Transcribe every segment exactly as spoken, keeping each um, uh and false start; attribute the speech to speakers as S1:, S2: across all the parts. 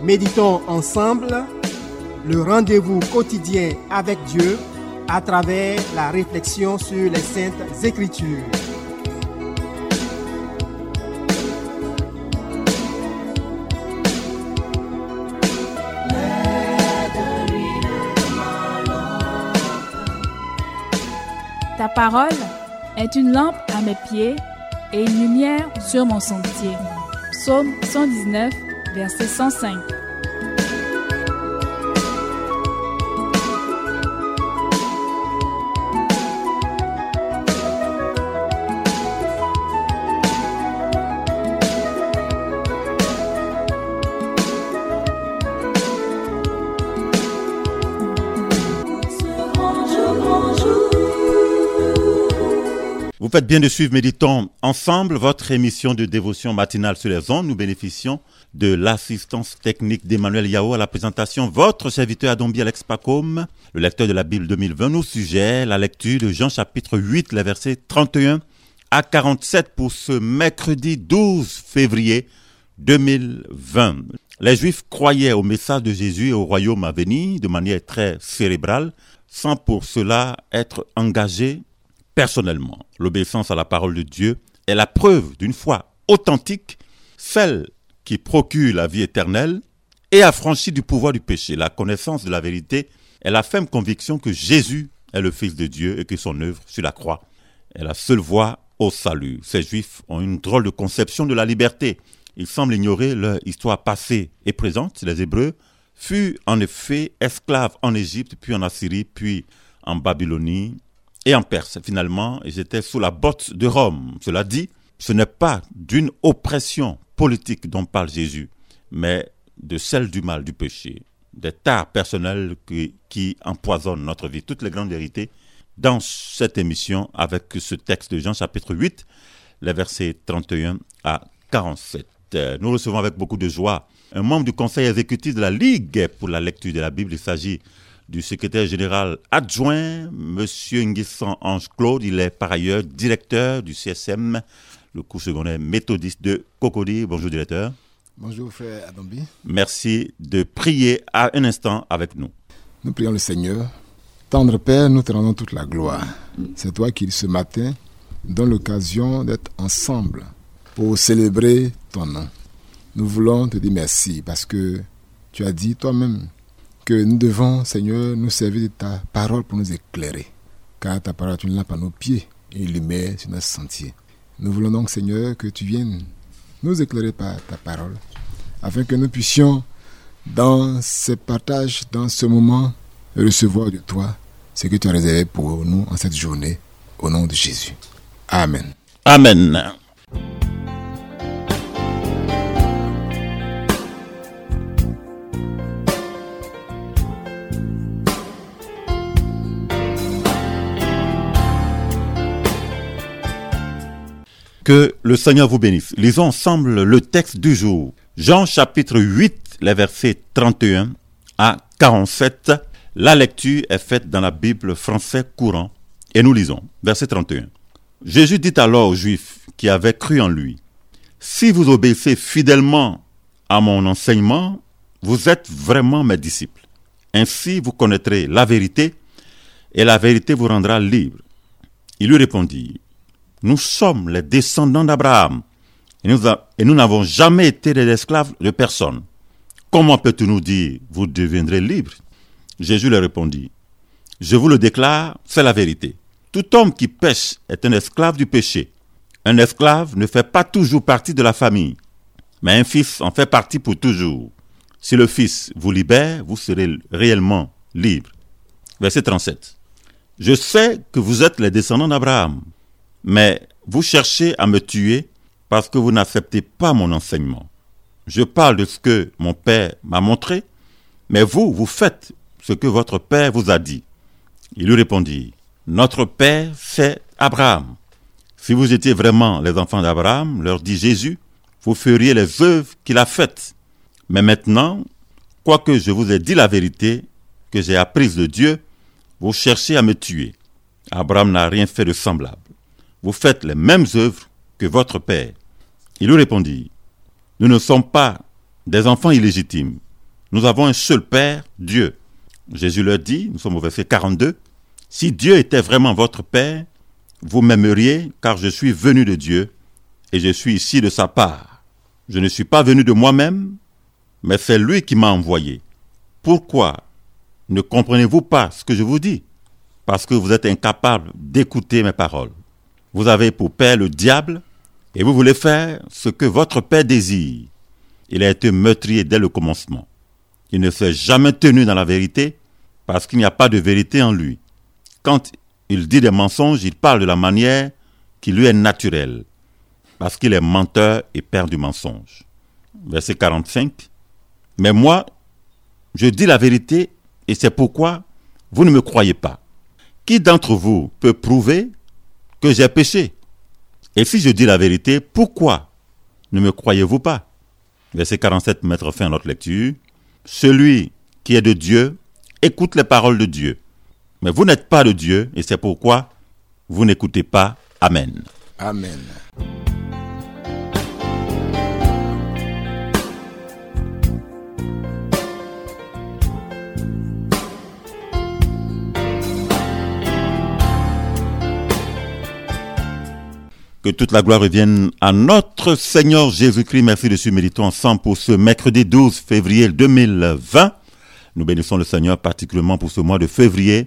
S1: Méditons ensemble le rendez-vous quotidien avec Dieu à travers la réflexion sur les Saintes Écritures.
S2: Ta parole est une lampe à mes pieds et une lumière sur mon sentier. Psaume cent dix-neuf, verset cent cinq.
S3: Vous faites bien de suivre Méditons ensemble, votre émission de dévotion matinale sur les ondes. Nous bénéficions de l'assistance technique d'Emmanuel Yao à la présentation. Votre serviteur Adombi Alex Pacôme, le lecteur de la Bible deux mille vingt, nous sujet la lecture de Jean chapitre huit, les versets trente et un à quarante-sept pour ce mercredi douze février deux mille vingt. Les Juifs croyaient au message de Jésus et au royaume à venir de manière très cérébrale, sans pour cela être engagés personnellement. L'obéissance à la parole de Dieu est la preuve d'une foi authentique, celle qui procure la vie éternelle et affranchie du pouvoir du péché. La connaissance de la vérité est la ferme conviction que Jésus est le Fils de Dieu et que son œuvre sur la croix est la seule voie au salut. Ces Juifs ont une drôle de conception de la liberté. Ils semblent ignorer leur histoire passée et présente. Les Hébreux furent en effet esclaves en Égypte, puis en Assyrie, puis en Babylonie et en Perse. Finalement, ils étaient sous la botte de Rome. Cela dit, ce n'est pas d'une oppression politique dont parle Jésus, mais de celle du mal, du péché, des tares personnelles qui, qui empoisonnent notre vie. Toutes les grandes vérités dans cette émission avec ce texte de Jean chapitre huit, les versets trente et un à quarante-sept. Nous recevons avec beaucoup de joie un membre du conseil exécutif de la Ligue pour la lecture de la Bible. Il s'agit du secrétaire général adjoint, M. Nguissan Ange-Claude. Il est par ailleurs directeur du C S M, le cours secondaire méthodiste de Cocody. Bonjour directeur.
S4: Bonjour frère Adombi.
S3: Merci de prier à un instant avec nous.
S4: Nous prions le Seigneur. Tendre Père, nous te rendons toute la gloire. C'est toi qui, ce matin, donne l'occasion d'être ensemble pour célébrer ton nom. Nous voulons te dire merci parce que tu as dit toi-même que nous devons, Seigneur, nous servir de ta parole pour nous éclairer. Car ta parole est une lampe à nos pieds et une lumière sur notre sentier. Nous voulons donc, Seigneur, que tu viennes nous éclairer par ta parole, afin que nous puissions, dans ce partage, dans ce moment, recevoir de toi ce que tu as réservé pour nous en cette journée, au nom de Jésus. Amen.
S3: Amen. Que le Seigneur vous bénisse. Lisons ensemble le texte du jour. Jean chapitre huit, les versets trente et un à quarante-sept. La lecture est faite dans la Bible français courant et nous lisons. Verset trente et un. Jésus dit alors aux Juifs qui avaient cru en lui: si vous obéissez fidèlement à mon enseignement, vous êtes vraiment mes disciples. Ainsi vous connaîtrez la vérité et la vérité vous rendra libre. Il lui répondit: nous sommes les descendants d'Abraham et nous, a, et nous n'avons jamais été des esclaves de personne. Comment peux-tu nous dire, vous deviendrez libres? Jésus leur répondit: je vous le déclare, c'est la vérité. Tout homme qui pêche est un esclave du péché. Un esclave ne fait pas toujours partie de la famille, mais un fils en fait partie pour toujours. Si le fils vous libère, vous serez réellement libre. Verset trente-sept. Je sais que vous êtes les descendants d'Abraham, mais vous cherchez à me tuer parce que vous n'acceptez pas mon enseignement. Je parle de ce que mon père m'a montré, mais vous, vous faites ce que votre père vous a dit. Il lui répondit: notre père, c'est Abraham. Si vous étiez vraiment les enfants d'Abraham, leur dit Jésus, vous feriez les œuvres qu'il a faites. Mais maintenant, quoique je vous ai dit la vérité que j'ai apprise de Dieu, vous cherchez à me tuer. Abraham n'a rien fait de semblable. Vous faites les mêmes œuvres que votre père. Il lui répondit: nous ne sommes pas des enfants illégitimes, Nous avons un seul Père, Dieu. Jésus leur dit, nous sommes au verset quarante-deux, « Si Dieu était vraiment votre Père, vous m'aimeriez, car je suis venu de Dieu, et je suis ici de sa part. Je ne suis pas venu de moi-même, mais c'est lui qui m'a envoyé. Pourquoi ne comprenez-vous pas ce que je vous dis? Parce que vous êtes incapable d'écouter mes paroles. Vous avez pour père le diable, et vous voulez faire ce que votre père désire. Il a été meurtrier dès le commencement. Il ne s'est jamais tenu dans la vérité, parce qu'il n'y a pas de vérité en lui. Quand il dit des mensonges, il parle de la manière qui lui est naturelle, parce qu'il est menteur et père du mensonge. » Verset quarante-cinq. « Mais moi, je dis la vérité, et c'est pourquoi vous ne me croyez pas. Qui d'entre vous peut prouver que j'ai péché? Et si je dis la vérité, pourquoi ne me croyez-vous pas? » Verset quarante-sept, mettre fin à notre lecture. « Celui qui est de Dieu écoute les paroles de Dieu. Mais vous n'êtes pas de Dieu, et c'est pourquoi vous n'écoutez pas. Amen. »
S4: Amen.
S3: Que toute la gloire revienne à notre Seigneur Jésus-Christ. Merci de suivre Méditons ensemble pour ce mercredi douze février deux mille vingt. Nous bénissons le Seigneur particulièrement pour ce mois de février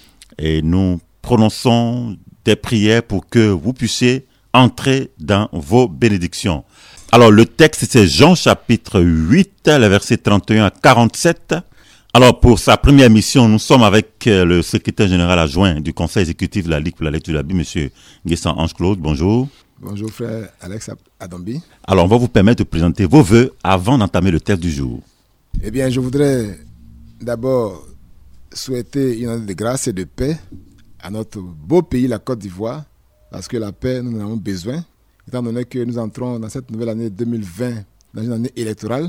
S3: et nous prononçons des prières pour que vous puissiez entrer dans vos bénédictions. Alors le texte c'est Jean chapitre huit, les versets trente et un à quarante-sept. Alors pour sa première mission, nous sommes avec le secrétaire général adjoint du conseil exécutif de la Ligue pour la lecture de la Bible, M. Nguessan Ange-Claude. Bonjour.
S4: Bonjour frère Alex Adombi.
S3: Alors on va vous permettre de présenter vos vœux avant d'entamer le texte du jour.
S4: Eh bien je voudrais d'abord souhaiter une année de grâce et de paix à notre beau pays, la Côte d'Ivoire, parce que la paix, nous en avons besoin, étant donné que nous entrons dans cette nouvelle année deux mille vingt, dans une année électorale,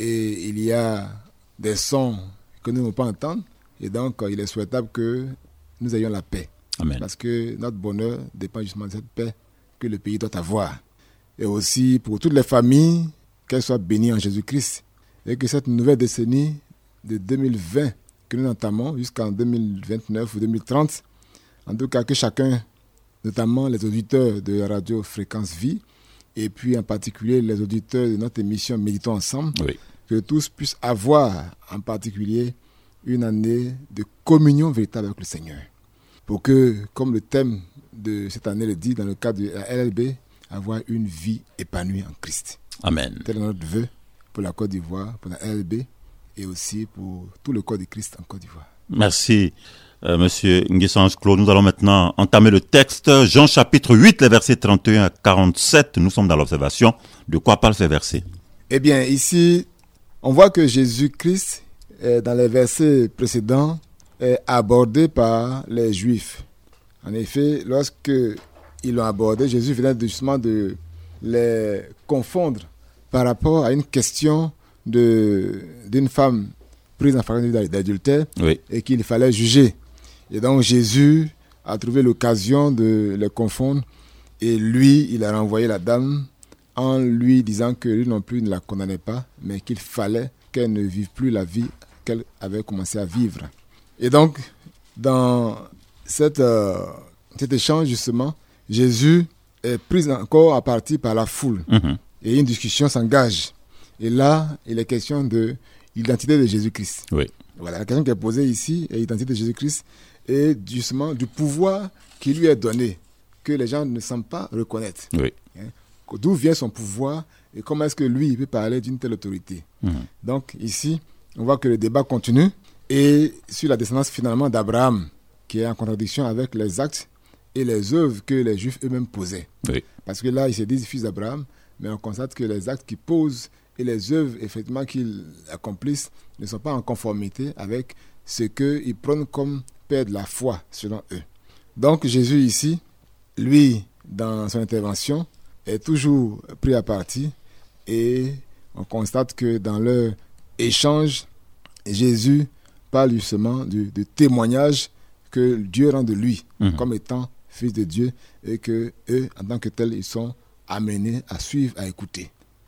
S4: et il y a des sons que nous ne pouvons pas entendre, et donc il est souhaitable que nous ayons la paix.
S3: Amen.
S4: Parce que notre bonheur dépend justement de cette paix que le pays doit avoir. Et aussi pour toutes les familles, qu'elles soient bénies en Jésus-Christ, et que cette nouvelle décennie de deux mille vingt que nous entamons jusqu'en deux mille vingt-neuf ou deux mille trente, en tout cas que chacun, notamment les auditeurs de la radio Fréquence Vie, et puis en particulier les auditeurs de notre émission Méditons ensemble,
S3: Oui.
S4: que tous puissent avoir en particulier une année de communion véritable avec le Seigneur. Pour que, comme le thème de cette année le dit dans le cadre de la L L B, avoir une vie épanouie en Christ.
S3: Amen.
S4: Tel est notre vœu pour la Côte d'Ivoire, pour la L L B et aussi pour tout le corps de Christ en Côte d'Ivoire.
S3: Merci, euh, Monsieur Nguessan Ange-Claude. Nous allons maintenant entamer le texte. Jean chapitre huit, les versets trente et un à quarante-sept. Nous sommes dans l'observation. De quoi parlent ces versets?
S4: Eh bien, ici, on voit que Jésus-Christ, euh, dans les versets précédents, est abordé par les Juifs. En effet, lorsque ils l'ont abordé, Jésus venait justement de les confondre par rapport à une question de, d'une femme prise en flagrant d'adultère,
S3: Oui.
S4: et qu'il fallait juger. Et donc Jésus a trouvé l'occasion de les confondre, et lui, il a renvoyé la dame en lui disant que lui non plus ne la condamnait pas, mais qu'il fallait qu'elle ne vive plus la vie qu'elle avait commencé à vivre. Et donc, dans cette, euh, cet échange, justement, Jésus est pris encore à partie par la foule.
S3: Mm-hmm.
S4: Et une discussion s'engage. Et là, il est question de l'identité de Jésus-Christ.
S3: Oui.
S4: Voilà, la question qui est posée ici est l'identité de Jésus-Christ et justement du pouvoir qui lui est donné, que les gens ne semblent pas reconnaître.
S3: Oui.
S4: Hein? D'où vient son pouvoir et comment est-ce que lui il peut parler d'une telle autorité.
S3: Mm-hmm.
S4: Donc ici, on voit que le débat continue et sur la descendance finalement d'Abraham, qui est en contradiction avec les actes et les œuvres que les Juifs eux-mêmes posaient.
S3: Oui.
S4: Parce que là, ils se disent fils d'Abraham, mais on constate que les actes qu'ils posent et les œuvres effectivement qu'ils accomplissent ne sont pas en conformité avec ce qu'ils prennent comme père de la foi selon eux. Donc Jésus ici, lui, dans son intervention, est toujours pris à partie et on constate que dans leur échange, Jésus parle justement du, du témoignage que Dieu rend de lui mmh. comme étant fils de Dieu et que eux, en tant que tels, ils sont amenés à suivre, à écouter.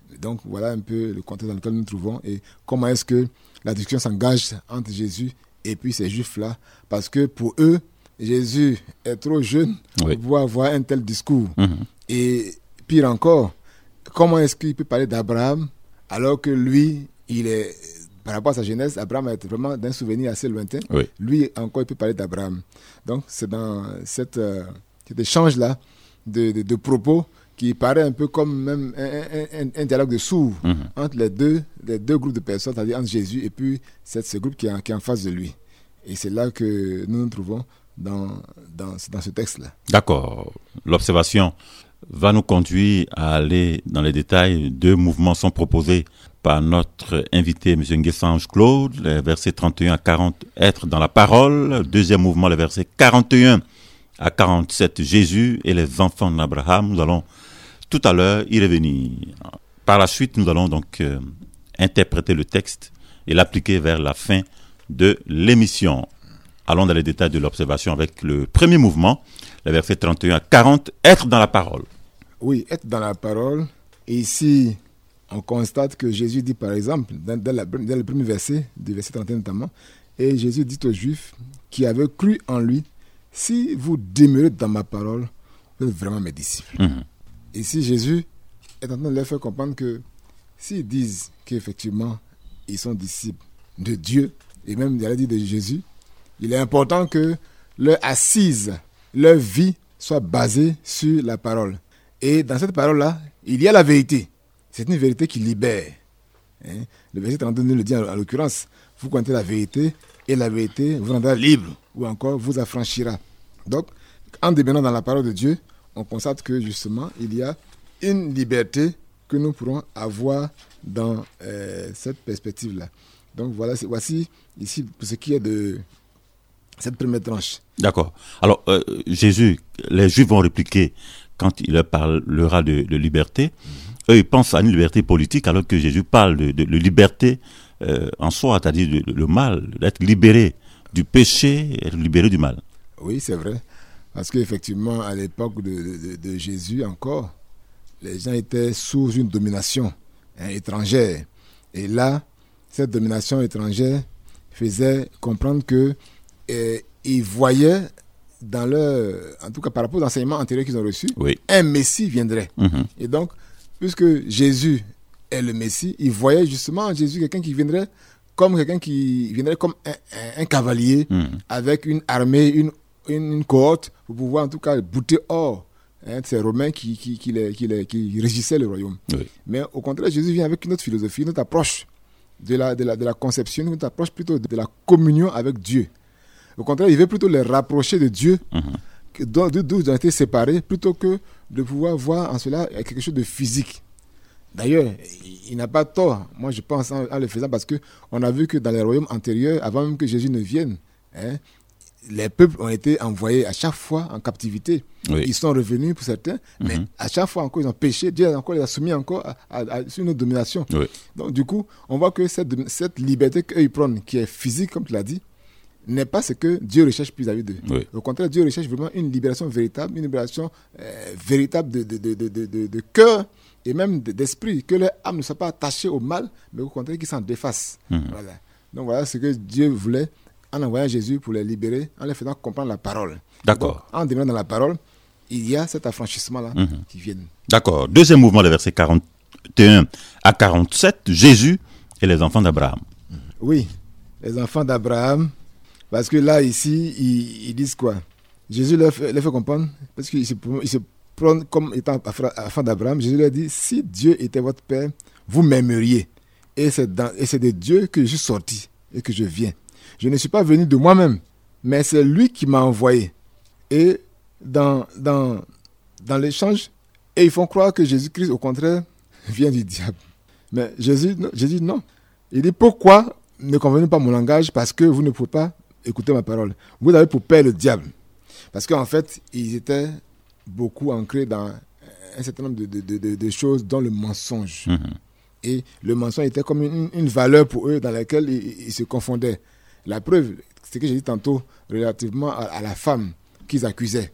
S4: Donc voilà un peu le contexte dans lequel nous nous trouvons et comment est-ce que la discussion s'engage entre Jésus et puis ces Juifs-là. Parce que pour eux, Jésus est trop jeune oui. pour pouvoir avoir un tel discours. Mm-hmm. Et pire encore, comment est-ce qu'il peut parler d'Abraham alors que lui, il est, par rapport à sa jeunesse, Abraham est vraiment d'un souvenir assez lointain. Oui. Lui encore, il peut parler d'Abraham. Donc c'est dans cette, euh, cet échange-là de, de, de propos qui paraît un peu comme même un, un, un dialogue de sourds mm-hmm. entre les deux, les deux groupes de personnes, c'est-à-dire entre Jésus et puis c'est ce groupe qui est, en, qui est en face de lui. Et c'est là que nous nous trouvons dans, dans, dans ce texte-là. D'accord.
S3: L'observation va nous conduire à aller dans les détails. Deux mouvements sont proposés par notre invité, M. Nguessange Claude, les versets trente et un à quarante, être dans la parole. Deuxième mouvement, les versets quarante et un à quarante-sept, Jésus et les enfants d'Abraham. Nous allons tout à l'heure y revenir. Par la suite, nous allons donc euh, interpréter le texte et l'appliquer vers la fin de l'émission. Allons dans les détails de l'observation avec le premier mouvement, les versets trente et un à quarante, être dans la parole.
S4: Oui, être dans la parole. Et ici, on constate que Jésus dit par exemple, dans, dans, la, dans le premier verset, du verset trente et un notamment, et Jésus dit aux Juifs qui avaient cru en lui, si vous demeurez dans ma parole, vous êtes vraiment mes disciples. Mmh. Ici, Jésus est en train de leur faire comprendre que s'ils disent qu'effectivement, ils sont disciples de Dieu, et même il a dit de Jésus, il est important que leur assise, leur vie soit basée sur la parole. Et dans cette parole-là, il y a la vérité. C'est une vérité qui libère. Hein? Le verset trente-deux nous le dit en, en l'occurrence. Vous connaissez la vérité et la vérité vous rendra libre ou encore vous affranchira. Donc, en demeurant dans la parole de Dieu, on constate que justement, il y a une liberté que nous pourrons avoir dans euh, cette perspective-là. Donc voilà, c'est, voici ici pour ce qui est de cette première tranche.
S3: D'accord. Alors, euh, Jésus, les Juifs vont répliquer quand il leur parlera de, de liberté. Mm-hmm. Eux, ils pensent à une liberté politique alors que Jésus parle de, de, de liberté euh, en soi, c'est-à-dire le mal, d'être libéré du péché, être libéré du mal.
S4: Oui, c'est vrai. Parce qu'effectivement, à l'époque de, de, de Jésus encore, les gens étaient sous une domination hein, étrangère. Et là, cette domination étrangère faisait comprendre que eh, ils voyaient dans leur, en tout cas par rapport aux enseignements antérieurs qu'ils ont reçus, oui. un Messie viendrait. Mm-hmm. Et donc, puisque Jésus est le Messie, ils voyaient justement en Jésus quelqu'un qui viendrait comme quelqu'un qui viendrait comme un, un, un cavalier mm-hmm. avec une armée, une Une, une cohorte pour pouvoir en tout cas bouter hors hein, ces Romains qui, qui, qui, les, qui, les, qui régissaient le royaume. Oui. Mais au contraire, Jésus vient avec une autre philosophie, une autre approche de la, de la, de la conception, une autre approche plutôt de la communion avec Dieu. Au contraire, il veut plutôt les rapprocher de Dieu, mm-hmm. d'où, d'où ils ont été séparés, plutôt que de pouvoir voir en cela quelque chose de physique. D'ailleurs, il n'a pas tort, moi je pense, en, en le faisant, parce qu'on a vu que dans les royaumes antérieurs, avant même que Jésus ne vienne, hein, les peuples ont été envoyés à chaque fois en captivité. Oui. Ils sont revenus pour certains, mm-hmm. mais à chaque fois encore, ils ont péché. Dieu encore les a soumis encore à, à, à une autre domination. Oui. Donc du coup, on voit que cette, cette liberté qu'eux ils prennent, qui est physique, comme tu l'as dit, n'est pas ce que Dieu recherche vis-à-vis d'eux. Oui. Au contraire, Dieu recherche vraiment une libération véritable, une libération euh, véritable de, de, de, de, de, de, de cœur et même d'esprit, que leur âme ne soit pas attachée au mal, mais au contraire, qu'ils s'en défassent. Mm-hmm. Voilà. Donc voilà ce que Dieu voulait en envoyant Jésus pour les libérer, en les faisant comprendre la parole.
S3: D'accord.
S4: Donc, en demeurant dans la parole, il y a cet affranchissement-là mm-hmm. qui vient.
S3: D'accord. Deuxième mouvement, les versets quarante et un à quarante-sept, Jésus et les enfants d'Abraham.
S4: Oui, les enfants d'Abraham, parce que là, ici, ils, ils disent quoi? Jésus leur fait, leur fait comprendre, parce qu'ils se, ils se prennent comme étant enfants d'Abraham. Jésus leur dit, si Dieu était votre Père, vous m'aimeriez. Et c'est, dans, et c'est de Dieu que je suis sorti et que je viens. Je ne suis pas venu de moi-même, mais c'est lui qui m'a envoyé. Et dans, dans, dans l'échange, et ils font croire que Jésus-Christ, au contraire, vient du diable. Mais Jésus, Jésus non. Il dit, pourquoi ne convenez pas mon langage? Parce que vous ne pouvez pas écouter ma parole. Vous avez pour père le diable. Parce qu'en fait, ils étaient beaucoup ancrés dans un certain nombre de, de, de, de choses, dont le mensonge. Mmh. Et le mensonge était comme une, une valeur pour eux dans laquelle ils, ils se confondaient. La preuve, c'est ce que j'ai dit tantôt relativement à, à la femme qu'ils accusaient.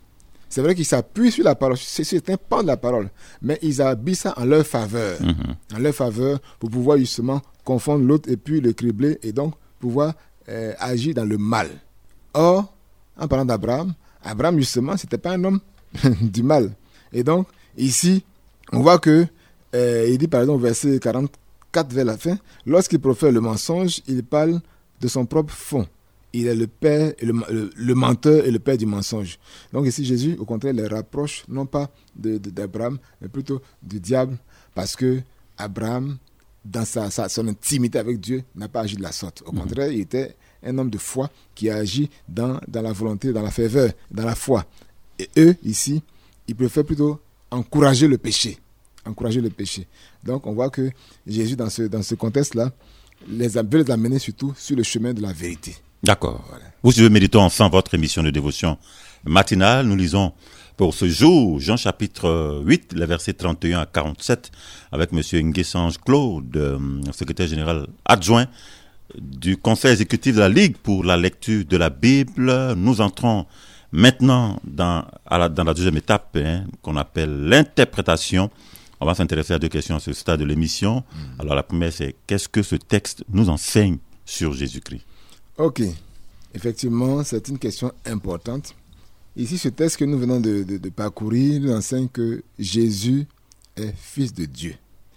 S4: C'est vrai qu'ils s'appuient sur la parole, c'est, c'est un pan de la parole, mais ils habillent ça en leur faveur, mm-hmm. en leur faveur pour pouvoir justement confondre l'autre et puis le cribler et donc pouvoir euh, agir dans le mal. Or, en parlant d'Abraham, Abraham justement, c'était pas un homme du mal. Et donc, ici, on voit que, euh, il dit par exemple au verset quarante-quatre vers la fin, lorsqu'il profère le mensonge, il parle de son propre fond. Il est le père, et le, le, le menteur et le père du mensonge. Donc ici, Jésus, au contraire, les rapproche non pas de, de, d'Abraham, mais plutôt du diable, parce que Abraham, dans sa, sa, son intimité avec Dieu, n'a pas agi de la sorte. Au mmh. contraire, il était un homme de foi qui a agi dans, dans la volonté, dans la ferveur, dans la foi. Et eux, ici, ils préfèrent plutôt encourager le péché. Encourager le péché. Donc, on voit que Jésus, dans ce, dans ce contexte-là, les veut les amener surtout sur le chemin de la vérité.
S3: D'accord. Voilà. Vous suivez Méditons ensemble votre émission de dévotion matinale. Nous lisons pour ce jour Jean chapitre huit, les versets trente et un à quarante-sept, avec M. Nguessange Claude, secrétaire général adjoint du conseil exécutif de la Ligue pour la lecture de la Bible. Nous entrons maintenant dans, à la, dans la deuxième étape hein, qu'on appelle l'interprétation. On va s'intéresser à deux questions à ce stade de l'émission. Mmh. Alors la première, c'est qu'est-ce que ce texte nous enseigne sur Jésus-Christ?
S4: Ok, effectivement, c'est une question importante. Ici, ce texte que nous venons de, de, de parcourir nous enseigne que Jésus est fils de Dieu.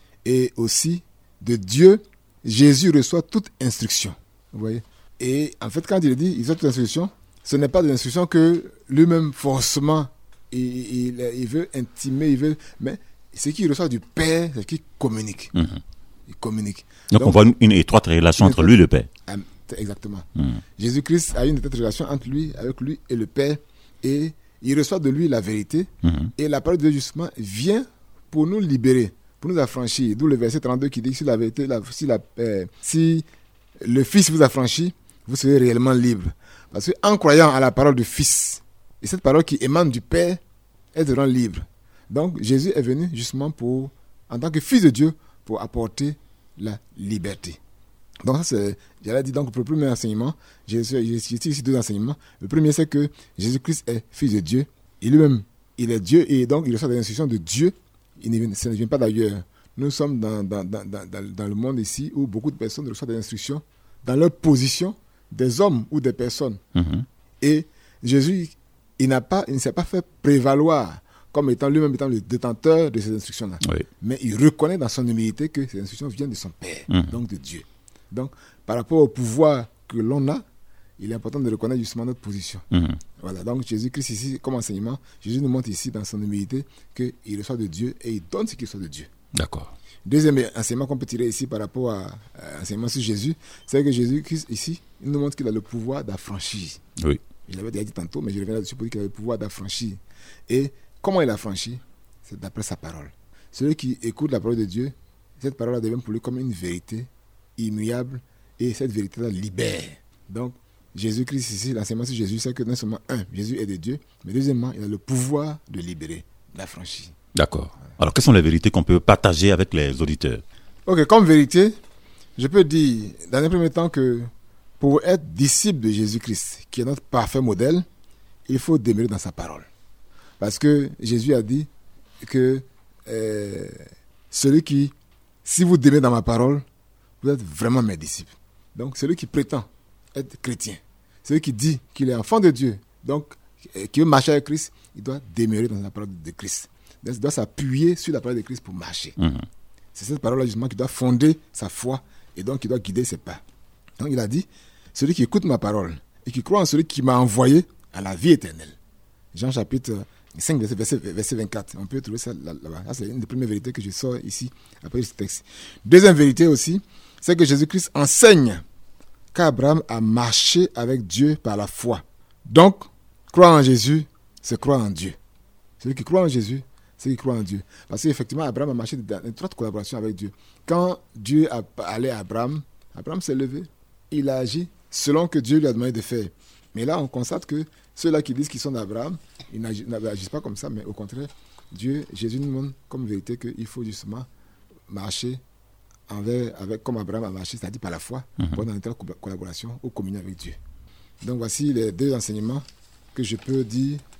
S4: Et aussi, de Dieu, Jésus reçoit toute instruction. Vous voyez? Et en fait, quand il dit il reçoit toute instruction, ce n'est pas de l'instruction que lui-même, forcément, il, il, il veut intimer, il veut... Mais ce qu'il reçoit du Père, c'est qu'il communique. Mm-hmm. Il communique.
S3: Donc, Donc on voit une, une étroite relation une entre étroite, lui et le Père.
S4: Exactement. Mm. Jésus-Christ a une étroite relation entre lui, avec lui et le Père, et il reçoit de lui la vérité, mm-hmm. et la parole de Dieu, justement, vient pour nous libérer, pour nous affranchir. D'où le verset trente-deux qui dit que si, la vérité, la, si, la, euh, si le Fils vous affranchit, vous serez réellement libre. Parce qu'en croyant à la parole du Fils, et cette parole qui émane du Père, elle te rend libre. Donc, Jésus est venu justement pour, en tant que Fils de Dieu, pour apporter la liberté. Donc, ça, c'est, j'allais dire, donc, pour le premier enseignement, j'ai ici deux enseignements. Le premier, c'est que Jésus-Christ est Fils de Dieu. Et lui-même, il est Dieu, et donc, il reçoit des instructions de Dieu. Il ne, ça ne vient pas d'ailleurs. Nous sommes dans, dans, dans, dans, dans le monde ici où beaucoup de personnes reçoivent des instructions dans leur position des hommes ou des personnes. Mm-hmm. Et Jésus, il, n'a pas, il ne s'est pas fait prévaloir comme étant lui-même étant le détenteur de ces instructions-là. Oui. Mais il reconnaît dans son humilité que ces instructions viennent de son Père, mm-hmm. donc de Dieu. Donc, par rapport au pouvoir que l'on a, il est important de reconnaître justement notre position. Mm-hmm. Voilà, donc Jésus-Christ ici, comme enseignement, Jésus nous montre ici dans son humilité qu'il reçoit de Dieu et il donne ce qu'il reçoit de Dieu.
S3: D'accord.
S4: Deuxième enseignement qu'on peut tirer ici par rapport à, à l'enseignement sur Jésus, c'est que Jésus-Christ ici, il nous montre qu'il a le pouvoir d'affranchir.
S3: Oui.
S4: Je l'avais déjà dit tantôt, mais je reviens là-dessus pour dire qu'il a le pouvoir d'affranchir. Et comment il affranchit? C'est d'après sa parole. Celui qui écoute la parole de Dieu, cette parole devient pour lui comme une vérité immuable et cette vérité-là libère. Donc, Jésus-Christ ici, l'enseignement sur Jésus, c'est que non seulement, un, Jésus est de Dieu, mais deuxièmement, il a le pouvoir de libérer, d'affranchir.
S3: D'accord. Alors, quelles sont les vérités qu'on peut partager avec les auditeurs?
S4: Ok, comme vérité, je peux dire, dans un premier temps, que pour être disciple de Jésus-Christ, qui est notre parfait modèle, il faut demeurer dans sa parole. Parce que Jésus a dit que euh, celui qui, si vous demeurez dans ma parole, vous êtes vraiment mes disciples. Donc, celui qui prétend être chrétien, celui qui dit qu'il est enfant de Dieu, donc qui veut marcher avec Christ, il doit demeurer dans la parole de Christ. Il doit s'appuyer sur la parole de Christ pour marcher. Mmh. C'est cette parole-là justement qui doit fonder sa foi et donc qui doit guider ses pas. Donc il a dit, celui qui écoute ma parole et qui croit en celui qui m'a envoyé à la vie éternelle. Jean chapitre cinq, verset, verset vingt-quatre. On peut trouver ça là-bas. Ça, c'est une des premières vérités que je sors ici après ce texte. Deuxième vérité aussi, c'est que Jésus-Christ enseigne qu'Abraham a marché avec Dieu par la foi. Donc, croire en Jésus, c'est croire en Dieu. Celui qui croit en Jésus, c'est qui croit en Dieu. Parce qu'effectivement, Abraham a marché dans une étroite collaboration avec Dieu. Quand Dieu a parlé à Abraham, Abraham s'est levé. Il a agi selon que Dieu lui a demandé de faire. Mais là, on constate que ceux-là qui disent qu'ils sont d'Abraham, ils n'agissent pas comme ça, mais au contraire, Dieu, Jésus nous montre comme vérité qu'il faut justement marcher envers, avec, comme Abraham a marché, c'est-à-dire par la foi, mm-hmm. pour dans une étroite collaboration ou communion avec Dieu. Donc voici les deux enseignements que je peux dire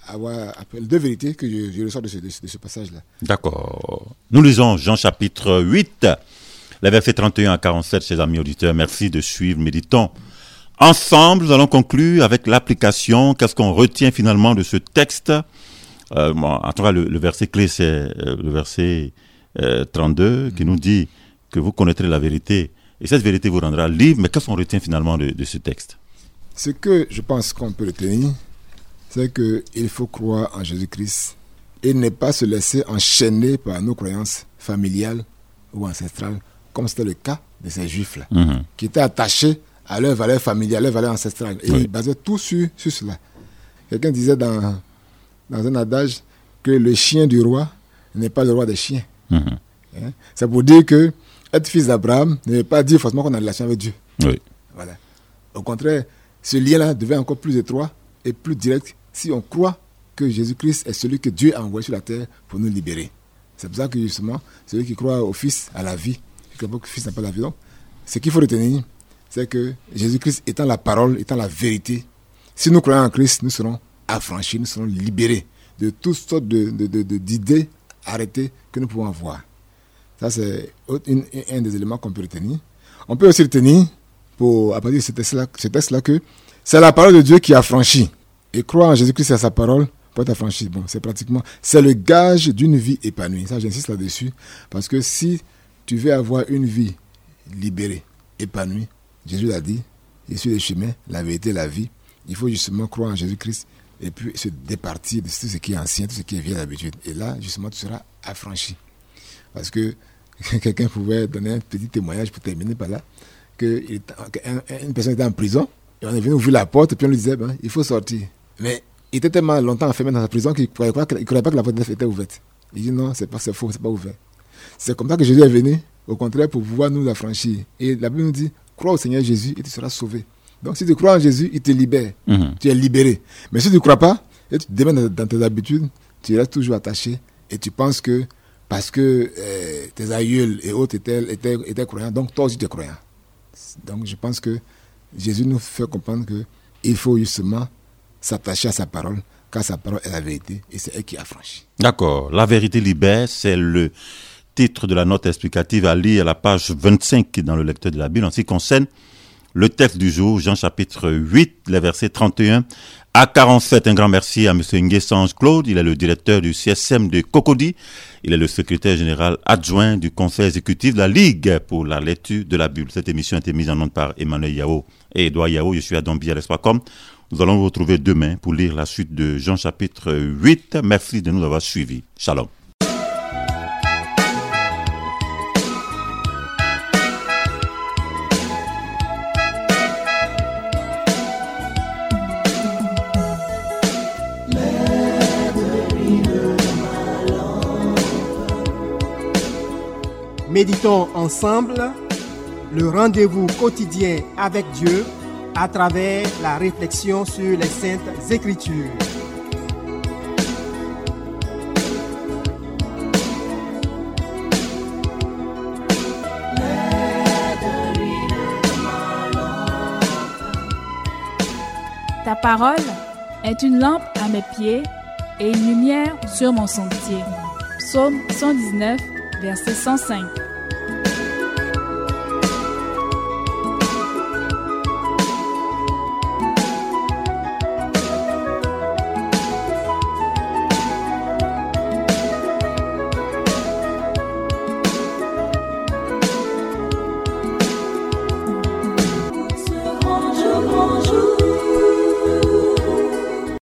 S4: avoir deux vérités que je, je ressors de ce, de, de ce passage-là.
S3: D'accord. Nous lisons Jean chapitre huit, les versets trente et un à quarante-sept, chers amis auditeurs. Merci de suivre, méditons. Ensemble, nous allons conclure avec l'application. Qu'est-ce qu'on retient finalement de ce texte? euh, En tout cas, le, le verset clé, c'est euh, le verset euh, trente-deux, qui nous dit que vous connaîtrez la vérité. Et cette vérité vous rendra libre. Mais qu'est-ce qu'on retient finalement de, de ce texte?
S4: Ce que je pense qu'on peut retenir, c'est qu'il faut croire en Jésus-Christ et ne pas se laisser enchaîner par nos croyances familiales ou ancestrales, comme c'était le cas de ces Juifs-là, mmh. qui étaient attachés à leur valeur familiale, à leur valeur ancestrale. Et oui. ils basaient tout sur, sur cela. Quelqu'un disait dans, dans un adage que le chien du roi n'est pas le roi des chiens. Mmh. Hein? C'est pour dire que être fils d'Abraham ne veut pas dire forcément qu'on a une relation avec Dieu.
S3: Oui.
S4: Voilà. Au contraire, ce lien-là devient encore plus étroit et plus direct si on croit que Jésus-Christ est celui que Dieu a envoyé sur la terre pour nous libérer. C'est pour ça que justement, celui qui croit au Fils a la vie, qui croit que le Fils n'a pas la vie. Donc, ce qu'il faut retenir, c'est que Jésus-Christ étant la parole, étant la vérité, si nous croyons en Christ, nous serons affranchis, nous serons libérés de toutes sortes de, de, de, de, d'idées arrêtées que nous pouvons avoir. Ça, c'est une, un des éléments qu'on peut retenir. On peut aussi retenir, pour, à partir de ce texte-là, ce texte-là, que c'est la parole de Dieu qui affranchit. Et croire en Jésus-Christ et à sa parole pour être affranchi. Bon, c'est pratiquement, c'est le gage d'une vie épanouie. Ça, j'insiste là-dessus. Parce que si tu veux avoir une vie libérée, épanouie, Jésus l'a dit, je suis le chemin, la vérité, la vie. Il faut justement croire en Jésus-Christ et puis se départir de tout ce qui est ancien, tout ce qui est vieux d'habitude. Et là, justement, tu seras affranchi. Parce que quelqu'un pouvait donner un petit témoignage pour terminer par là, qu'une personne était en prison, et on est venu ouvrir la porte, et puis on lui disait, ben, il faut sortir. Mais il était tellement longtemps enfermé dans sa prison qu'il ne croyait pas que la porte était ouverte. Il dit non, c'est, pas, c'est faux, c'est pas ouvert. C'est comme ça que Jésus est venu, au contraire, pour pouvoir nous affranchir. Et la Bible nous dit, crois au Seigneur Jésus et tu seras sauvé. Donc si tu crois en Jésus, il te libère. Mm-hmm. Tu es libéré. Mais si tu ne crois pas, et tu te démènes dans tes habitudes, tu restes toujours attaché et tu penses que parce que euh, tes aïeuls et autres étaient, étaient, étaient croyants, donc toi aussi tu es croyant. Donc je pense que Jésus nous fait comprendre qu'il faut justement s'attacher à sa parole, car sa parole est la vérité et c'est elle qui affranchit.
S3: D'accord. La vérité libère, c'est le titre de la note explicative à lire à la page vingt-cinq dans le lecteur de la Bible en ce qui concerne le texte du jour, Jean chapitre huit, les versets trente et un à quarante-sept. Un grand merci à M. Nguessange Claude. Il est le directeur du C S M de Cocody. Il est le secrétaire général adjoint du conseil exécutif de la Ligue pour la lecture de la Bible. Cette émission a été mise en onde par Emmanuel Yao et Edouard Yao. Je suis à Dombi à l'espoir comme. Nous allons vous retrouver demain pour lire la suite de Jean chapitre huit. Merci de nous avoir suivis. Shalom.
S1: Méditons ensemble le rendez-vous quotidien avec Dieu à travers la réflexion sur les Saintes Écritures.
S2: Ta parole est une lampe à mes pieds et une lumière sur mon sentier. Psaume cent dix-neuf, verset cent cinq.